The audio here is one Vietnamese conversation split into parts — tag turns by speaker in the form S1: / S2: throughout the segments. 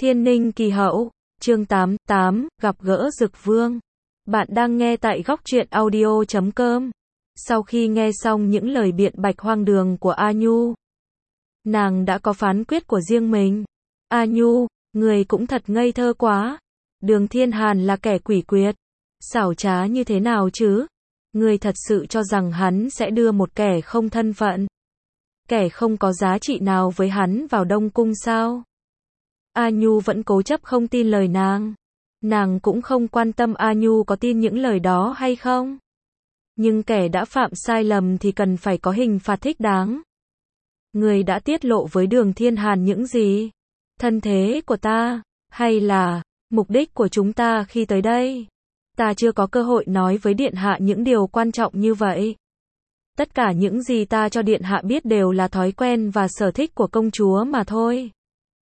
S1: Thiên Ninh Kỳ Hậu, chương 8, gặp gỡ Dực Vương. Bạn đang nghe tại góc truyện audio.com. Sau khi nghe xong những lời biện bạch hoang đường của A Nhu, nàng đã có phán quyết của riêng mình. A Nhu, người cũng thật ngây thơ quá. Đường Thiên Hàn là kẻ quỷ quyệt, xảo trá như thế nào chứ? Người thật sự cho rằng hắn sẽ đưa một kẻ không thân phận, kẻ không có giá trị nào với hắn vào Đông Cung sao? A Nhu vẫn cố chấp không tin lời nàng. Nàng cũng không quan tâm A Nhu có tin những lời đó hay không. Nhưng kẻ đã phạm sai lầm thì cần phải có hình phạt thích đáng. Người đã tiết lộ với Đường Thiên Hàn những gì? Thân thế của ta, hay là mục đích của chúng ta khi tới đây? Ta chưa có cơ hội nói với Điện Hạ những điều quan trọng như vậy. Tất cả những gì ta cho Điện Hạ biết đều là thói quen và sở thích của công chúa mà thôi.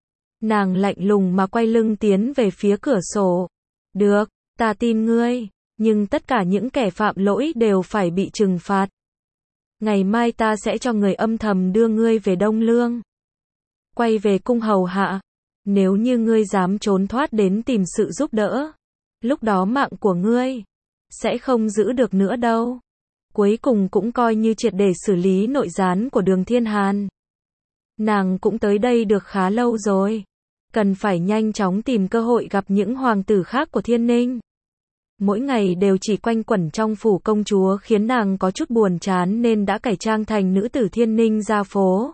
S1: Nàng lạnh lùng mà quay lưng tiến về phía cửa sổ. Được, ta tin ngươi, nhưng tất cả những kẻ phạm lỗi đều phải bị trừng phạt. Ngày mai ta sẽ cho người âm thầm đưa ngươi về Đông Lương. Quay về cung hầu hạ. Nếu như ngươi dám trốn thoát đến tìm sự giúp đỡ, lúc đó mạng của ngươi sẽ không giữ được nữa đâu. Cuối cùng cũng coi như triệt để xử lý nội gián của Đường Thiên Hàn. Nàng cũng tới đây được khá lâu rồi. Cần phải nhanh chóng tìm cơ hội gặp những hoàng tử khác của Thiên Ninh. Mỗi ngày đều chỉ quanh quẩn trong phủ công chúa khiến nàng có chút buồn chán nên đã cải trang thành nữ tử Thiên Ninh ra phố.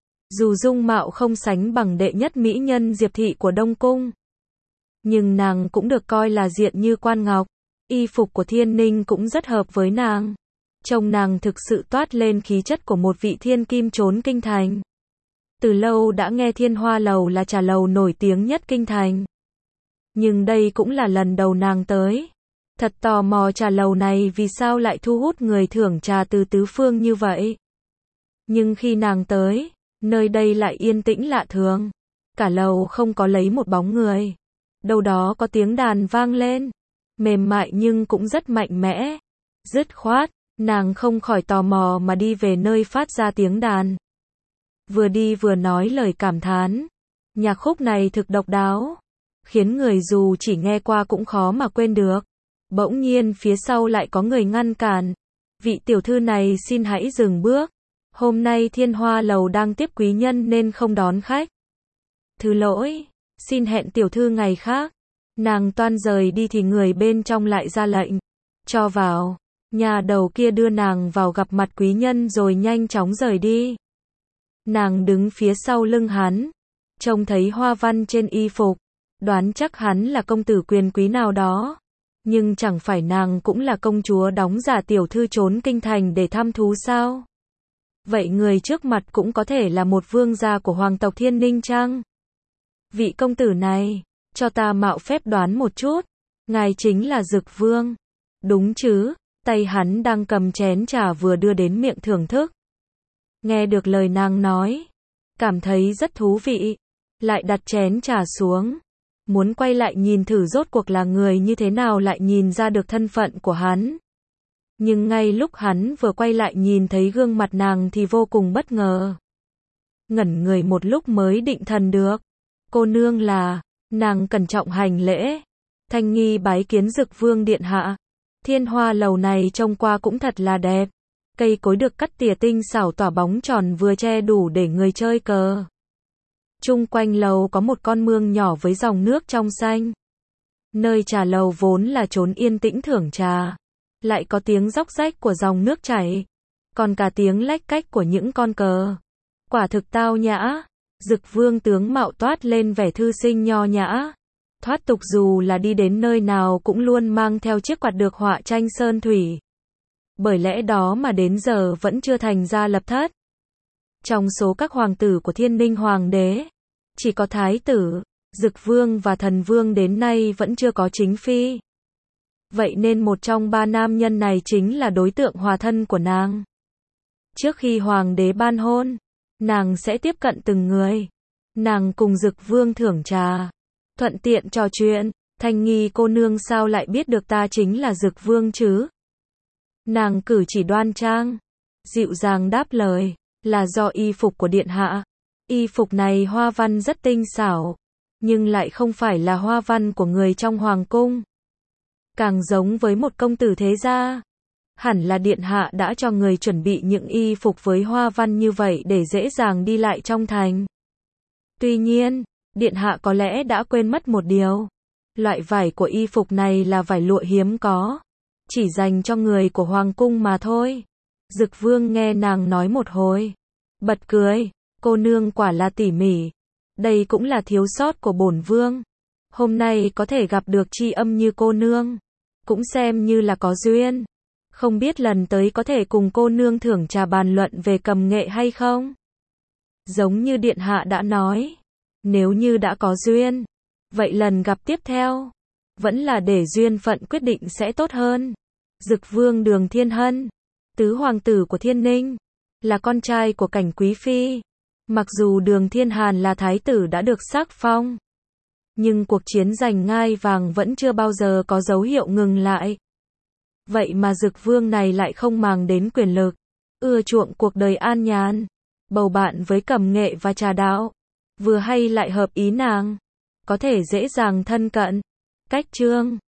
S1: Dù dung mạo không sánh bằng đệ nhất mỹ nhân Diệp Thị của Đông Cung, nhưng nàng cũng được coi là diện như quan ngọc. Y phục của Thiên Ninh cũng rất hợp với nàng. Trông nàng thực sự toát lên khí chất của một vị thiên kim trốn kinh thành. Từ lâu đã nghe Thiên Hoa Lầu là trà lầu nổi tiếng nhất kinh thành. Nhưng đây cũng là lần đầu nàng tới. Thật tò mò trà lầu này vì sao lại thu hút người thưởng trà từ tứ phương như vậy. Nhưng khi nàng tới, nơi đây lại yên tĩnh lạ thường. Cả lầu không có lấy một bóng người. Đâu đó có tiếng đàn vang lên. Mềm mại nhưng cũng rất mạnh mẽ. Dứt khoát, nàng không khỏi tò mò mà đi về nơi phát ra tiếng đàn. Vừa đi vừa nói lời cảm thán. Nhạc khúc này thực độc đáo, khiến người dù chỉ nghe qua cũng khó mà quên được. Bỗng nhiên phía sau lại có người ngăn cản. Vị tiểu thư này xin hãy dừng bước. Hôm nay Thiên Hoa Lầu đang tiếp quý nhân nên không đón khách. Thứ lỗi, xin hẹn tiểu thư ngày khác. Nàng toan rời đi thì người bên trong lại ra lệnh. Cho vào. Nhà đầu kia đưa nàng vào gặp mặt quý nhân rồi nhanh chóng rời đi. Nàng đứng phía sau lưng hắn, trông thấy hoa văn trên y phục, đoán chắc hắn là công tử quyền quý nào đó. Nhưng chẳng phải nàng cũng là công chúa đóng giả tiểu thư trốn kinh thành để thăm thú sao? Vậy người trước mặt cũng có thể là một vương gia của hoàng tộc Thiên Ninh chăng? Vị công tử này, cho ta mạo phép đoán một chút, ngài chính là Dực Vương, đúng chứ? Tay hắn đang cầm chén trà vừa đưa đến miệng thưởng thức. Nghe được lời nàng nói, cảm thấy rất thú vị, lại đặt chén trà xuống, muốn quay lại nhìn thử rốt cuộc là người như thế nào lại nhìn ra được thân phận của hắn. Nhưng ngay lúc hắn vừa quay lại nhìn thấy gương mặt nàng thì vô cùng bất ngờ. Ngẩn người một lúc mới định thần được. Cô nương là, nàng cẩn trọng hành lễ. Thanh nghi bái kiến Dực Vương điện hạ. Thiên Hoa Lầu này trông qua cũng thật là đẹp. Cây cối được cắt tỉa tinh xảo tỏa bóng tròn vừa che đủ để người chơi cờ. Chung quanh lầu có một con mương nhỏ với dòng nước trong xanh. Nơi trà lầu vốn là chốn yên tĩnh thưởng trà. Lại có tiếng róc rách của dòng nước chảy. Còn cả tiếng lách cách của những con cờ. Quả thực tao nhã. Dực Vương tướng mạo toát lên vẻ thư sinh nho nhã. Thoát tục dù là đi đến nơi nào cũng luôn mang theo chiếc quạt được họa tranh sơn thủy. Bởi lẽ đó mà đến giờ vẫn chưa thành ra lập thất. Trong số các hoàng tử của Thiên Ninh Hoàng đế, chỉ có Thái tử, Dực Vương và Thần Vương đến nay vẫn chưa có chính phi. Vậy nên một trong ba nam nhân này chính là đối tượng hòa thân của nàng. Trước khi Hoàng đế ban hôn, nàng sẽ tiếp cận từng người. Nàng cùng Dực Vương thưởng trà, thuận tiện trò chuyện. Thanh nghi cô nương sao lại biết được ta chính là Dực Vương chứ? Nàng cử chỉ đoan trang, dịu dàng đáp lời, là do y phục của điện hạ. Y phục này hoa văn rất tinh xảo, nhưng lại không phải là hoa văn của người trong hoàng cung. Càng giống với một công tử thế gia. Hẳn là điện hạ đã cho người chuẩn bị những y phục với hoa văn như vậy để dễ dàng đi lại trong thành. Tuy nhiên, điện hạ có lẽ đã quên mất một điều. Loại vải của y phục này là vải lụa hiếm có, chỉ dành cho người của hoàng cung mà thôi. Dực Vương nghe nàng nói một hồi, bật cười, cô nương quả là tỉ mỉ. Đây cũng là thiếu sót của bổn vương. Hôm nay có thể gặp được tri âm như cô nương, cũng xem như là có duyên. Không biết lần tới có thể cùng cô nương thưởng trà bàn luận về cầm nghệ hay không? Giống như điện hạ đã nói, nếu như đã có duyên, vậy lần gặp tiếp theo, vẫn là để duyên phận quyết định sẽ tốt hơn. Dực Vương Đường Thiên Hân, tứ hoàng tử của Thiên Ninh, là con trai của Cảnh Quý Phi. Mặc dù Đường Thiên Hàn là thái tử đã được sắc phong, nhưng cuộc chiến giành ngai vàng vẫn chưa bao giờ có dấu hiệu ngừng lại. Vậy mà Dực Vương này lại không màng đến quyền lực, ưa chuộng cuộc đời an nhàn, bầu bạn với cầm nghệ và trà đạo, vừa hay lại hợp ý nàng, có thể dễ dàng thân cận. Cách chương